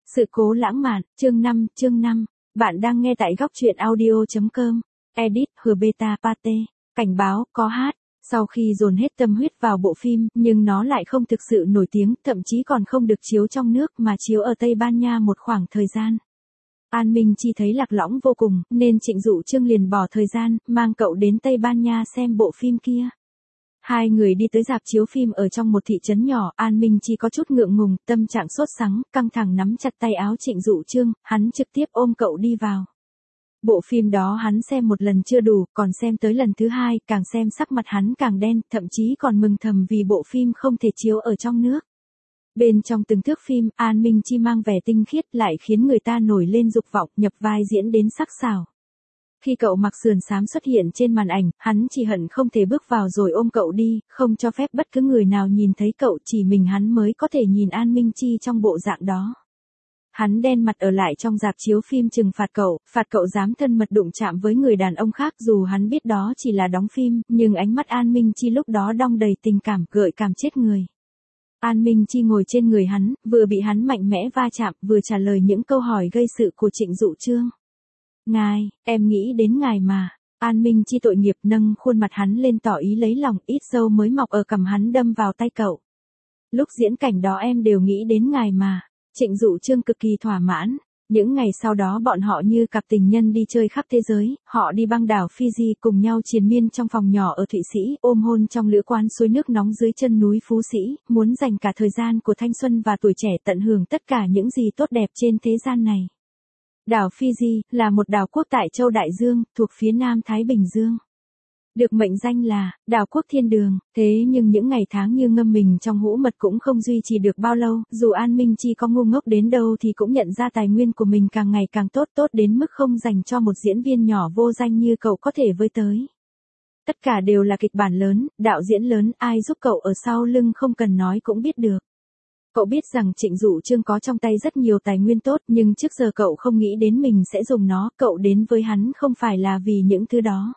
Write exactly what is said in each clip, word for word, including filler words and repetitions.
Sự cố lãng mạn, chương năm, chương năm. Bạn đang nghe tại góc truyện audio chấm com. Edit, Hbeta Pate. Cảnh báo, có hát. Sau khi dồn hết tâm huyết vào bộ phim, nhưng nó lại không thực sự nổi tiếng, thậm chí còn không được chiếu trong nước mà chiếu ở Tây Ban Nha một khoảng thời gian. An Minh Chi thấy lạc lõng vô cùng, nên Trịnh Dụ Chương liền bỏ thời gian, mang cậu đến Tây Ban Nha xem bộ phim kia. Hai người đi tới rạp chiếu phim ở trong một thị trấn nhỏ, An Minh Chi có chút ngượng ngùng, tâm trạng sốt sắng, căng thẳng nắm chặt tay áo Trịnh Dụ Chương, hắn trực tiếp ôm cậu đi vào. Bộ phim đó hắn xem một lần chưa đủ, còn xem tới lần thứ hai, càng xem sắc mặt hắn càng đen, thậm chí còn mừng thầm vì bộ phim không thể chiếu ở trong nước. Bên trong từng thước phim, An Minh Chi mang vẻ tinh khiết lại khiến người ta nổi lên dục vọng, nhập vai diễn đến sắc sảo. Khi cậu mặc sườn xám xuất hiện trên màn ảnh, hắn chỉ hận không thể bước vào rồi ôm cậu đi, không cho phép bất cứ người nào nhìn thấy cậu, chỉ mình hắn mới có thể nhìn An Minh Chi trong bộ dạng đó. Hắn đen mặt ở lại trong rạp chiếu phim trừng phạt cậu, phạt cậu dám thân mật đụng chạm với người đàn ông khác, dù hắn biết đó chỉ là đóng phim, nhưng ánh mắt An Minh Chi lúc đó đong đầy tình cảm, gợi cảm chết người. An Minh Chi ngồi trên người hắn, vừa bị hắn mạnh mẽ va chạm, vừa trả lời những câu hỏi gây sự của Trịnh Dụ Chương. Ngài, em nghĩ đến ngài mà. An Minh Chi tội nghiệp nâng khuôn mặt hắn lên tỏ ý lấy lòng, ít râu mới mọc ở cằm hắn đâm vào tay cậu. Lúc diễn cảnh đó em đều nghĩ đến ngài mà. Trịnh Dụ Chương cực kỳ thỏa mãn. Những ngày sau đó bọn họ như cặp tình nhân đi chơi khắp thế giới, họ đi băng đảo Fiji cùng nhau triền miên trong phòng nhỏ ở Thụy Sĩ, ôm hôn trong lữ quán suối nước nóng dưới chân núi Phú Sĩ, muốn dành cả thời gian của thanh xuân và tuổi trẻ tận hưởng tất cả những gì tốt đẹp trên thế gian này. Đảo Fiji là một đảo quốc tại châu Đại Dương, thuộc phía nam Thái Bình Dương. Được mệnh danh là đảo quốc thiên đường, thế nhưng những ngày tháng như ngâm mình trong hũ mật cũng không duy trì được bao lâu, dù An Minh Chi có ngu ngốc đến đâu thì cũng nhận ra tài nguyên của mình càng ngày càng tốt, tốt đến mức không dành cho một diễn viên nhỏ vô danh như cậu có thể với tới. Tất cả đều là kịch bản lớn, đạo diễn lớn, ai giúp cậu ở sau lưng không cần nói cũng biết được. Cậu biết rằng Trịnh Dụ Chương có trong tay rất nhiều tài nguyên tốt, nhưng trước giờ cậu không nghĩ đến mình sẽ dùng nó, cậu đến với hắn không phải là vì những thứ đó.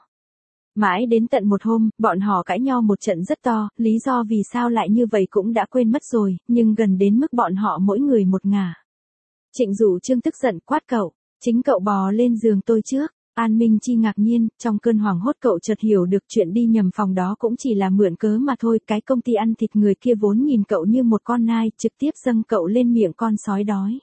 Mãi đến tận một hôm, bọn họ cãi nhau một trận rất to, lý do vì sao lại như vậy cũng đã quên mất rồi, nhưng gần đến mức bọn họ mỗi người một ngả. Trịnh Dụ Chương tức giận quát cậu, chính cậu bò lên giường tôi trước. An Minh Chi ngạc nhiên, trong cơn hoảng hốt cậu chợt hiểu được chuyện đi nhầm phòng đó cũng chỉ là mượn cớ mà thôi, cái công ty ăn thịt người kia vốn nhìn cậu như một con nai, trực tiếp dâng cậu lên miệng con sói đói.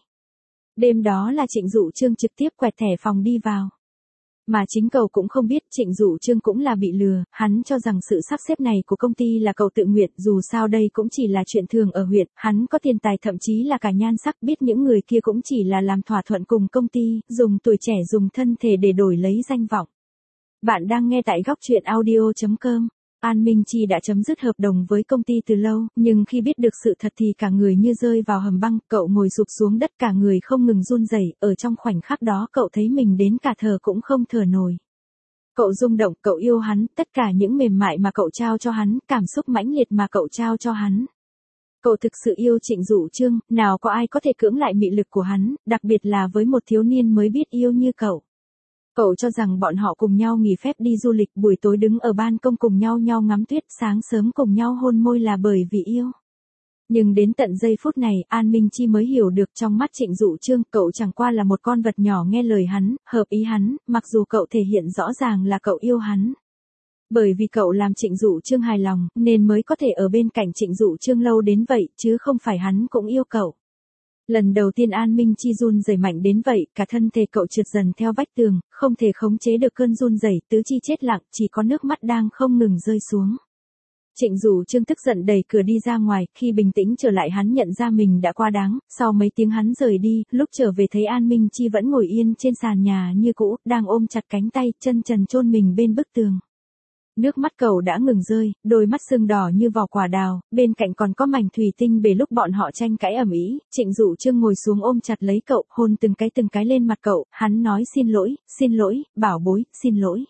Đêm đó là Trịnh Dụ Chương trực tiếp quẹt thẻ phòng đi vào. Mà chính cậu cũng không biết Trịnh Dụ Chương cũng là bị lừa, hắn cho rằng sự sắp xếp này của công ty là cậu tự nguyện, dù sao đây cũng chỉ là chuyện thường ở huyện, hắn có tiền tài thậm chí là cả nhan sắc, biết những người kia cũng chỉ là làm thỏa thuận cùng công ty, dùng tuổi trẻ dùng thân thể để đổi lấy danh vọng. Bạn đang nghe tại góc truyện audio chấm com. An Minh Chi đã chấm dứt hợp đồng với công ty từ lâu, nhưng khi biết được sự thật thì cả người như rơi vào hầm băng, cậu ngồi sụp xuống đất cả người không ngừng run rẩy, ở trong khoảnh khắc đó cậu thấy mình đến cả thở cũng không thở nổi. Cậu rung động, cậu yêu hắn, tất cả những mềm mại mà cậu trao cho hắn, cảm xúc mãnh liệt mà cậu trao cho hắn. Cậu thực sự yêu Trịnh Dụ Chương, nào có ai có thể cưỡng lại mị lực của hắn, đặc biệt là với một thiếu niên mới biết yêu như cậu. Cậu cho rằng bọn họ cùng nhau nghỉ phép đi du lịch, buổi tối đứng ở ban công cùng nhau nhau ngắm tuyết, sáng sớm cùng nhau hôn môi là bởi vì yêu. Nhưng đến tận giây phút này, An Minh Chi mới hiểu được trong mắt Trịnh Dụ Chương, cậu chẳng qua là một con vật nhỏ nghe lời hắn, hợp ý hắn, mặc dù cậu thể hiện rõ ràng là cậu yêu hắn. Bởi vì cậu làm Trịnh Dụ Chương hài lòng, nên mới có thể ở bên cạnh Trịnh Dụ Chương lâu đến vậy, chứ không phải hắn cũng yêu cậu. Lần đầu tiên An Minh Chi run rẩy mạnh đến vậy, cả thân thể cậu trượt dần theo vách tường, không thể khống chế được cơn run rẩy, tứ chi chết lặng, chỉ có nước mắt đang không ngừng rơi xuống. Trịnh Dụ Chương tức giận đẩy cửa đi ra ngoài, khi bình tĩnh trở lại hắn nhận ra mình đã quá đáng, sau mấy tiếng hắn rời đi, lúc trở về thấy An Minh Chi vẫn ngồi yên trên sàn nhà như cũ, đang ôm chặt cánh tay, chân trần chôn mình bên bức tường. Nước mắt cậu đã ngừng rơi, đôi mắt sưng đỏ như vỏ quả đào, bên cạnh còn có mảnh thủy tinh bể lúc bọn họ tranh cãi ầm ĩ. Trịnh Dụ Chương ngồi xuống ôm chặt lấy cậu, hôn từng cái từng cái lên mặt cậu, hắn nói xin lỗi, xin lỗi, bảo bối, xin lỗi.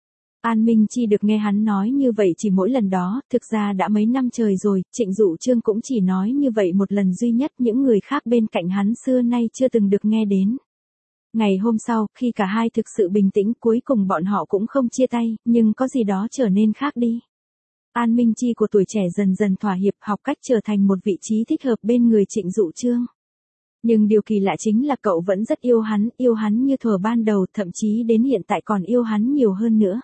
An Minh Chi được nghe hắn nói như vậy chỉ mỗi lần đó, thực ra đã mấy năm trời rồi, Trịnh Dụ Chương cũng chỉ nói như vậy một lần duy nhất, những người khác bên cạnh hắn xưa nay chưa từng được nghe đến. Ngày hôm sau, khi cả hai thực sự bình tĩnh, cuối cùng bọn họ cũng không chia tay, nhưng có gì đó trở nên khác đi. An Minh Chi của tuổi trẻ dần dần thỏa hiệp, học cách trở thành một vị trí thích hợp bên người Trịnh Dụ Chương. Nhưng điều kỳ lạ chính là cậu vẫn rất yêu hắn, yêu hắn như thuở ban đầu, thậm chí đến hiện tại còn yêu hắn nhiều hơn nữa.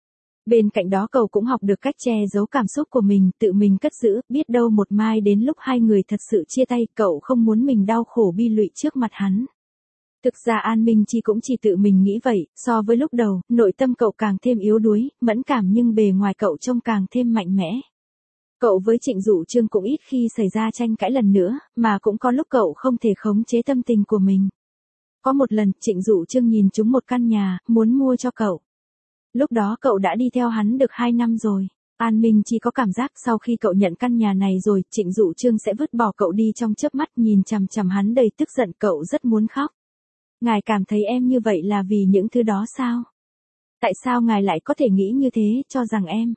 Bên cạnh đó cậu cũng học được cách che giấu cảm xúc của mình, tự mình cất giữ, biết đâu một mai đến lúc hai người thật sự chia tay, cậu không muốn mình đau khổ bi lụy trước mặt hắn. Thực ra An Minh Chi cũng chỉ tự mình nghĩ vậy, so với lúc đầu, nội tâm cậu càng thêm yếu đuối, mẫn cảm nhưng bề ngoài cậu trông càng thêm mạnh mẽ. Cậu với Trịnh Dụ Trương cũng ít khi xảy ra tranh cãi lần nữa, mà cũng có lúc cậu không thể khống chế tâm tình của mình. Có một lần, Trịnh Dụ Trương nhìn trúng một căn nhà, muốn mua cho cậu. Lúc đó cậu đã đi theo hắn được hai năm rồi. An Minh Chi có cảm giác sau khi cậu nhận căn nhà này rồi, Trịnh Dụ Trương sẽ vứt bỏ cậu đi trong chớp mắt, nhìn chằm chằm hắn đầy tức giận, cậu rất muốn khóc. Ngài cảm thấy em như vậy là vì những thứ đó sao? Tại sao ngài lại có thể nghĩ như thế, cho rằng em?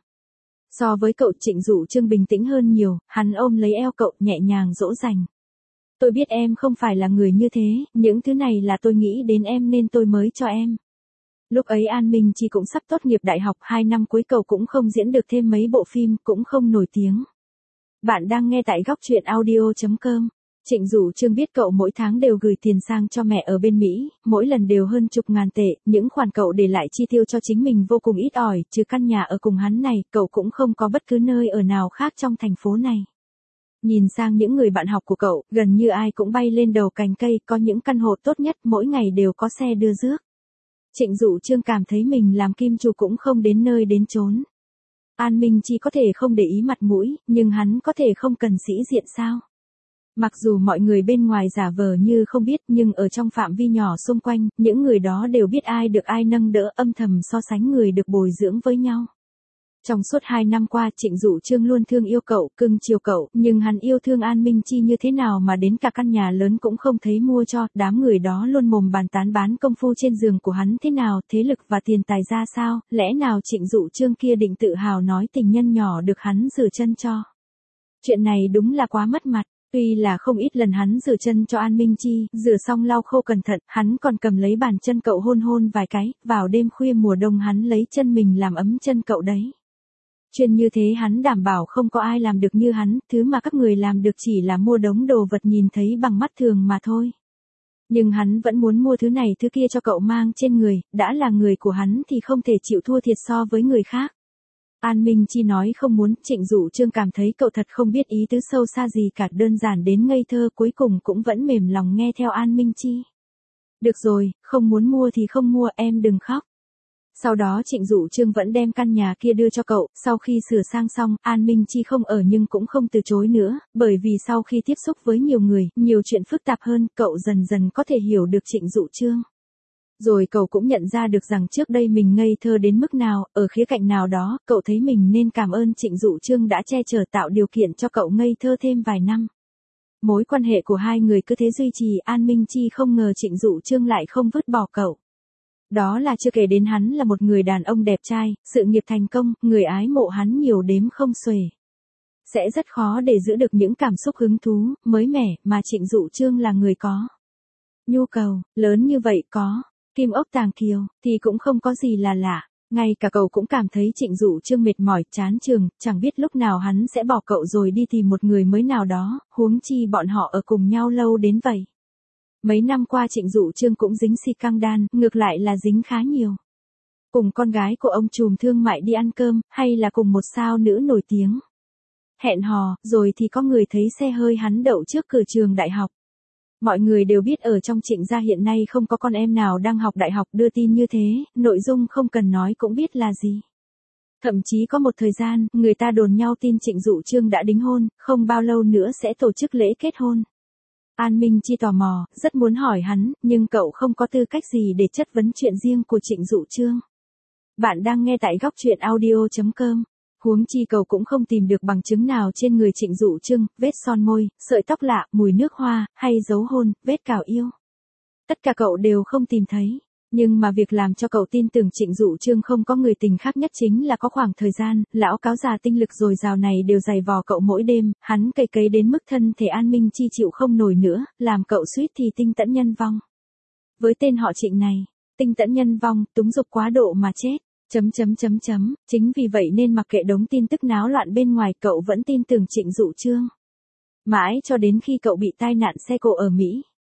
So với cậu, Trịnh Dụ Trương bình tĩnh hơn nhiều, hắn ôm lấy eo cậu, nhẹ nhàng dỗ dành. Tôi biết em không phải là người như thế, những thứ này là tôi nghĩ đến em nên tôi mới cho em. Lúc ấy An Minh Chi cũng sắp tốt nghiệp đại học, hai năm cuối cậu cũng không diễn được thêm mấy bộ phim, cũng không nổi tiếng. Bạn đang nghe tại góc truyện audio chấm com. Trịnh Dụ Trương biết cậu mỗi tháng đều gửi tiền sang cho mẹ ở bên Mỹ, mỗi lần đều hơn chục ngàn tệ, những khoản cậu để lại chi tiêu cho chính mình vô cùng ít ỏi, trừ căn nhà ở cùng hắn này, cậu cũng không có bất cứ nơi ở nào khác trong thành phố này. Nhìn sang những người bạn học của cậu, gần như ai cũng bay lên đầu cành cây, có những căn hộ tốt nhất, mỗi ngày đều có xe đưa rước. Trịnh Dụ Trương cảm thấy mình làm kim chủ cũng không đến nơi đến chốn. An Minh Chi có thể không để ý mặt mũi, nhưng hắn có thể không cần sĩ diện sao? Mặc dù mọi người bên ngoài giả vờ như không biết, nhưng ở trong phạm vi nhỏ xung quanh, những người đó đều biết ai được ai nâng đỡ, âm thầm so sánh người được bồi dưỡng với nhau. Trong suốt hai năm qua, Trịnh Dụ Trương luôn thương yêu cậu, cưng chiều cậu, nhưng hắn yêu thương An Minh Chi như thế nào mà đến cả căn nhà lớn cũng không thấy mua cho, đám người đó luôn mồm bàn tán bán công phu trên giường của hắn thế nào, thế lực và tiền tài ra sao, lẽ nào Trịnh Dụ Trương kia định tự hào nói tình nhân nhỏ được hắn rửa chân cho. Chuyện này đúng là quá mất mặt. Tuy là không ít lần hắn rửa chân cho An Minh Chi, rửa xong lau khô cẩn thận, hắn còn cầm lấy bàn chân cậu hôn hôn vài cái, vào đêm khuya mùa đông hắn lấy chân mình làm ấm chân cậu đấy. Chuyên như thế hắn đảm bảo không có ai làm được như hắn, thứ mà các người làm được chỉ là mua đống đồ vật nhìn thấy bằng mắt thường mà thôi. Nhưng hắn vẫn muốn mua thứ này thứ kia cho cậu mang trên người, đã là người của hắn thì không thể chịu thua thiệt so với người khác. An Minh Chi nói không muốn, Trịnh Dụ Trương cảm thấy cậu thật không biết ý tứ sâu xa gì cả, đơn giản đến ngây thơ, cuối cùng cũng vẫn mềm lòng nghe theo An Minh Chi. Được rồi, không muốn mua thì không mua, em đừng khóc. Sau đó Trịnh Dụ Trương vẫn đem căn nhà kia đưa cho cậu, sau khi sửa sang xong, An Minh Chi không ở nhưng cũng không từ chối nữa, bởi vì sau khi tiếp xúc với nhiều người, nhiều chuyện phức tạp hơn, cậu dần dần có thể hiểu được Trịnh Dụ Trương. Rồi cậu cũng nhận ra được rằng trước đây mình ngây thơ đến mức nào, ở khía cạnh nào đó, cậu thấy mình nên cảm ơn Trịnh Dụ Trương đã che chở tạo điều kiện cho cậu ngây thơ thêm vài năm. Mối quan hệ của hai người cứ thế duy trì, An Minh Chi không ngờ Trịnh Dụ Trương lại không vứt bỏ cậu. Đó là chưa kể đến hắn là một người đàn ông đẹp trai, sự nghiệp thành công, người ái mộ hắn nhiều đếm không xuể. Sẽ rất khó để giữ được những cảm xúc hứng thú, mới mẻ, mà Trịnh Dụ Trương là người có. Nhu cầu, lớn như vậy có. Kim ốc tàng kiều, thì cũng không có gì là lạ. Ngay cả cậu cũng cảm thấy Trịnh Dụ Trương mệt mỏi, chán chường, chẳng biết lúc nào hắn sẽ bỏ cậu rồi đi tìm một người mới nào đó, huống chi bọn họ ở cùng nhau lâu đến vậy. Mấy năm qua Trịnh Dụ Trương cũng dính xì căng đan, ngược lại là dính khá nhiều. Cùng con gái của ông trùm thương mại đi ăn cơm, hay là cùng một sao nữ nổi tiếng. Hẹn hò, rồi thì có người thấy xe hơi hắn đậu trước cửa trường đại học. Mọi người đều biết ở trong Trịnh gia hiện nay không có con em nào đang học đại học, đưa tin như thế, nội dung không cần nói cũng biết là gì. Thậm chí có một thời gian, người ta đồn nhau tin Trịnh Dụ Trương đã đính hôn, không bao lâu nữa sẽ tổ chức lễ kết hôn. An Minh Chi tò mò, rất muốn hỏi hắn, nhưng cậu không có tư cách gì để chất vấn chuyện riêng của Trịnh Dụ Trương. Bạn đang nghe tại góc truyện audio chấm com. Huống chi cậu cũng không tìm được bằng chứng nào trên người Trịnh Dụ Trương, vết son môi, sợi tóc lạ, mùi nước hoa, hay dấu hôn, vết cào yêu. Tất cả cậu đều không tìm thấy. Nhưng mà việc làm cho cậu tin tưởng Trịnh Dụ Trương không có người tình khác nhất chính là có khoảng thời gian, lão cáo già tinh lực dồi dào này đều giày vò cậu mỗi đêm, hắn cày cấy đến mức thân thể An Minh Chi chịu không nổi nữa, làm cậu suýt thì tinh tẫn nhân vong. Với tên họ Trịnh này, tinh tẫn nhân vong, túng dục quá độ mà chết. Chấm chấm chấm chấm, chính vì vậy nên mặc kệ đống tin tức náo loạn bên ngoài, cậu vẫn tin tưởng Trịnh Dụ Trương. Mãi cho đến khi cậu bị tai nạn xe cộ ở Mỹ.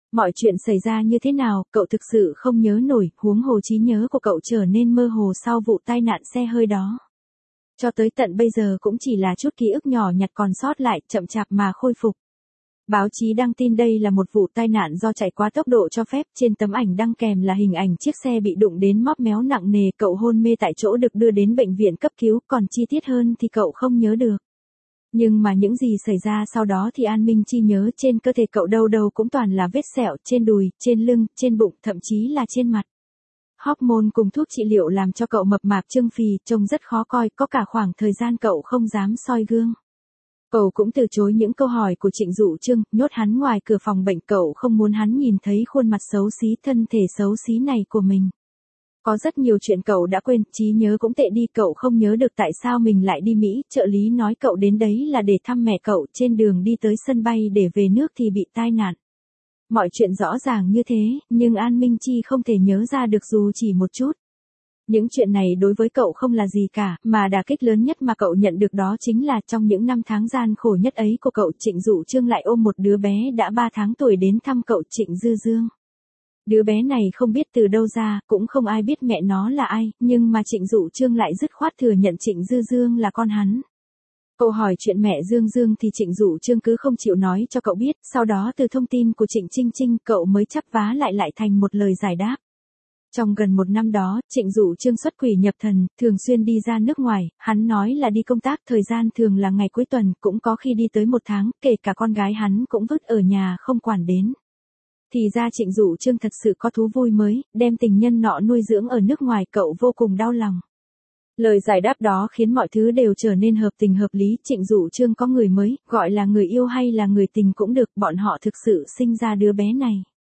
Mọi chuyện xảy ra như thế nào, cậu thực sự không nhớ nổi, huống hồ trí nhớ của cậu trở nên mơ hồ sau vụ tai nạn xe hơi đó. Cho tới tận bây giờ cũng chỉ là chút ký ức nhỏ nhặt còn sót lại, chậm chạp mà khôi phục. Báo chí đăng tin đây là một vụ tai nạn do chạy quá tốc độ cho phép, trên tấm ảnh đăng kèm là hình ảnh chiếc xe bị đụng đến móp méo nặng nề, cậu hôn mê tại chỗ được đưa đến bệnh viện cấp cứu, còn chi tiết hơn thì cậu không nhớ được. Nhưng mà những gì xảy ra sau đó thì An Minh Chi nhớ, trên cơ thể cậu đâu đâu cũng toàn là vết sẹo, trên đùi, trên lưng, trên bụng, thậm chí là trên mặt. Hormone cùng thuốc trị liệu làm cho cậu mập mạp trương phì, trông rất khó coi, có cả khoảng thời gian cậu không dám soi gương. Cậu cũng từ chối những câu hỏi của Trịnh Dụ Trương, nhốt hắn ngoài cửa phòng bệnh, cậu không muốn hắn nhìn thấy khuôn mặt xấu xí, thân thể xấu xí này của mình. Có rất nhiều chuyện cậu đã quên, trí nhớ cũng tệ đi, cậu không nhớ được tại sao mình lại đi Mỹ, trợ lý nói cậu đến đấy là để thăm mẹ cậu, trên đường đi tới sân bay để về nước thì bị tai nạn. Mọi chuyện rõ ràng như thế, nhưng An Minh Chi không thể nhớ ra được dù chỉ một chút. Những chuyện này đối với cậu không là gì cả, mà đả kích lớn nhất mà cậu nhận được đó chính là trong những năm tháng gian khổ nhất ấy của cậu, Trịnh Dụ Trương lại ôm một đứa bé đã ba tháng tuổi đến thăm cậu, Trịnh Dư Dương. Đứa bé này không biết từ đâu ra, cũng không ai biết mẹ nó là ai, nhưng mà Trịnh Dụ Trương lại dứt khoát thừa nhận Trịnh Dư Dương là con hắn. Cậu hỏi chuyện mẹ Dương Dương thì Trịnh Dụ Trương cứ không chịu nói cho cậu biết, sau đó từ thông tin của Trịnh Trinh Trinh cậu mới chắp vá lại lại thành một lời giải đáp. Trong gần một năm đó, Trịnh Dụ Trương xuất quỷ nhập thần, thường xuyên đi ra nước ngoài, hắn nói là đi công tác, thời gian thường là ngày cuối tuần, cũng có khi đi tới một tháng, kể cả con gái hắn cũng vứt ở nhà không quản đến. Thì ra Trịnh Dụ Trương thật sự có thú vui mới, đem tình nhân nọ nuôi dưỡng ở nước ngoài, cậu vô cùng đau lòng. Lời giải đáp đó khiến mọi thứ đều trở nên hợp tình hợp lý, Trịnh Dụ Trương có người mới, gọi là người yêu hay là người tình cũng được, bọn họ thực sự sinh ra đứa bé này.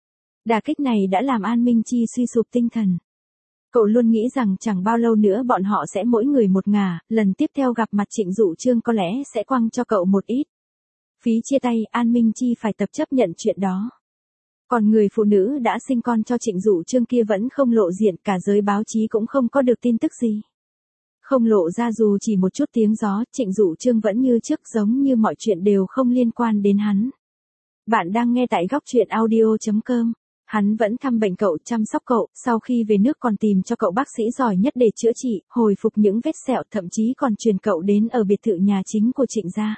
Đả kích này đã làm An Minh Chi suy sụp tinh thần. Cậu luôn nghĩ rằng chẳng bao lâu nữa bọn họ sẽ mỗi người một ngả, lần tiếp theo gặp mặt Trịnh Dụ Trương có lẽ sẽ quăng cho cậu một ít phí chia tay, An Minh Chi phải tập chấp nhận chuyện đó. Còn người phụ nữ đã sinh con cho Trịnh Dụ Trương kia vẫn không lộ diện, cả giới báo chí cũng không có được tin tức gì. Không lộ ra dù chỉ một chút tiếng gió, Trịnh Dụ Trương vẫn như trước, giống như mọi chuyện đều không liên quan đến hắn. Bạn đang nghe tại góc truyện audio chấm com. Hắn vẫn thăm bệnh cậu, chăm sóc cậu, sau khi về nước còn tìm cho cậu bác sĩ giỏi nhất để chữa trị, hồi phục những vết sẹo, thậm chí còn truyền cậu đến ở biệt thự nhà chính của Trịnh gia.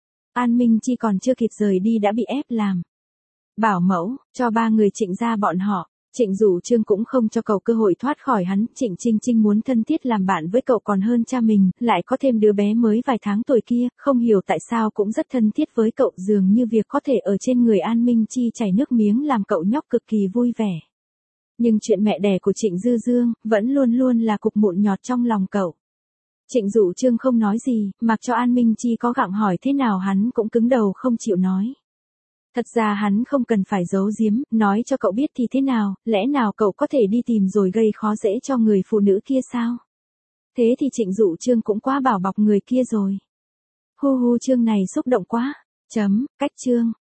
An Minh Chi còn chưa kịp rời đi đã bị ép làm bảo mẫu cho ba người Trịnh gia bọn họ. Trịnh Dụ Trương cũng không cho cậu cơ hội thoát khỏi hắn, Trịnh Trinh Trinh muốn thân thiết làm bạn với cậu còn hơn cha mình, lại có thêm đứa bé mới vài tháng tuổi kia, không hiểu tại sao cũng rất thân thiết với cậu, dường như việc có thể ở trên người An Minh Chi chảy nước miếng làm cậu nhóc cực kỳ vui vẻ. Nhưng chuyện mẹ đẻ của Trịnh Dư Dương vẫn luôn luôn là cục mụn nhọt trong lòng cậu. Trịnh Dụ Trương không nói gì, mặc cho An Minh Chi có gặng hỏi thế nào hắn cũng cứng đầu không chịu nói. Thật ra hắn không cần phải giấu giếm, nói cho cậu biết thì thế nào, lẽ nào cậu có thể đi tìm rồi gây khó dễ cho người phụ nữ kia sao? Thế thì Trịnh Dụ Trương cũng quá bảo bọc người kia rồi. Hu hu, chương này xúc động quá. Chấm, cách chương.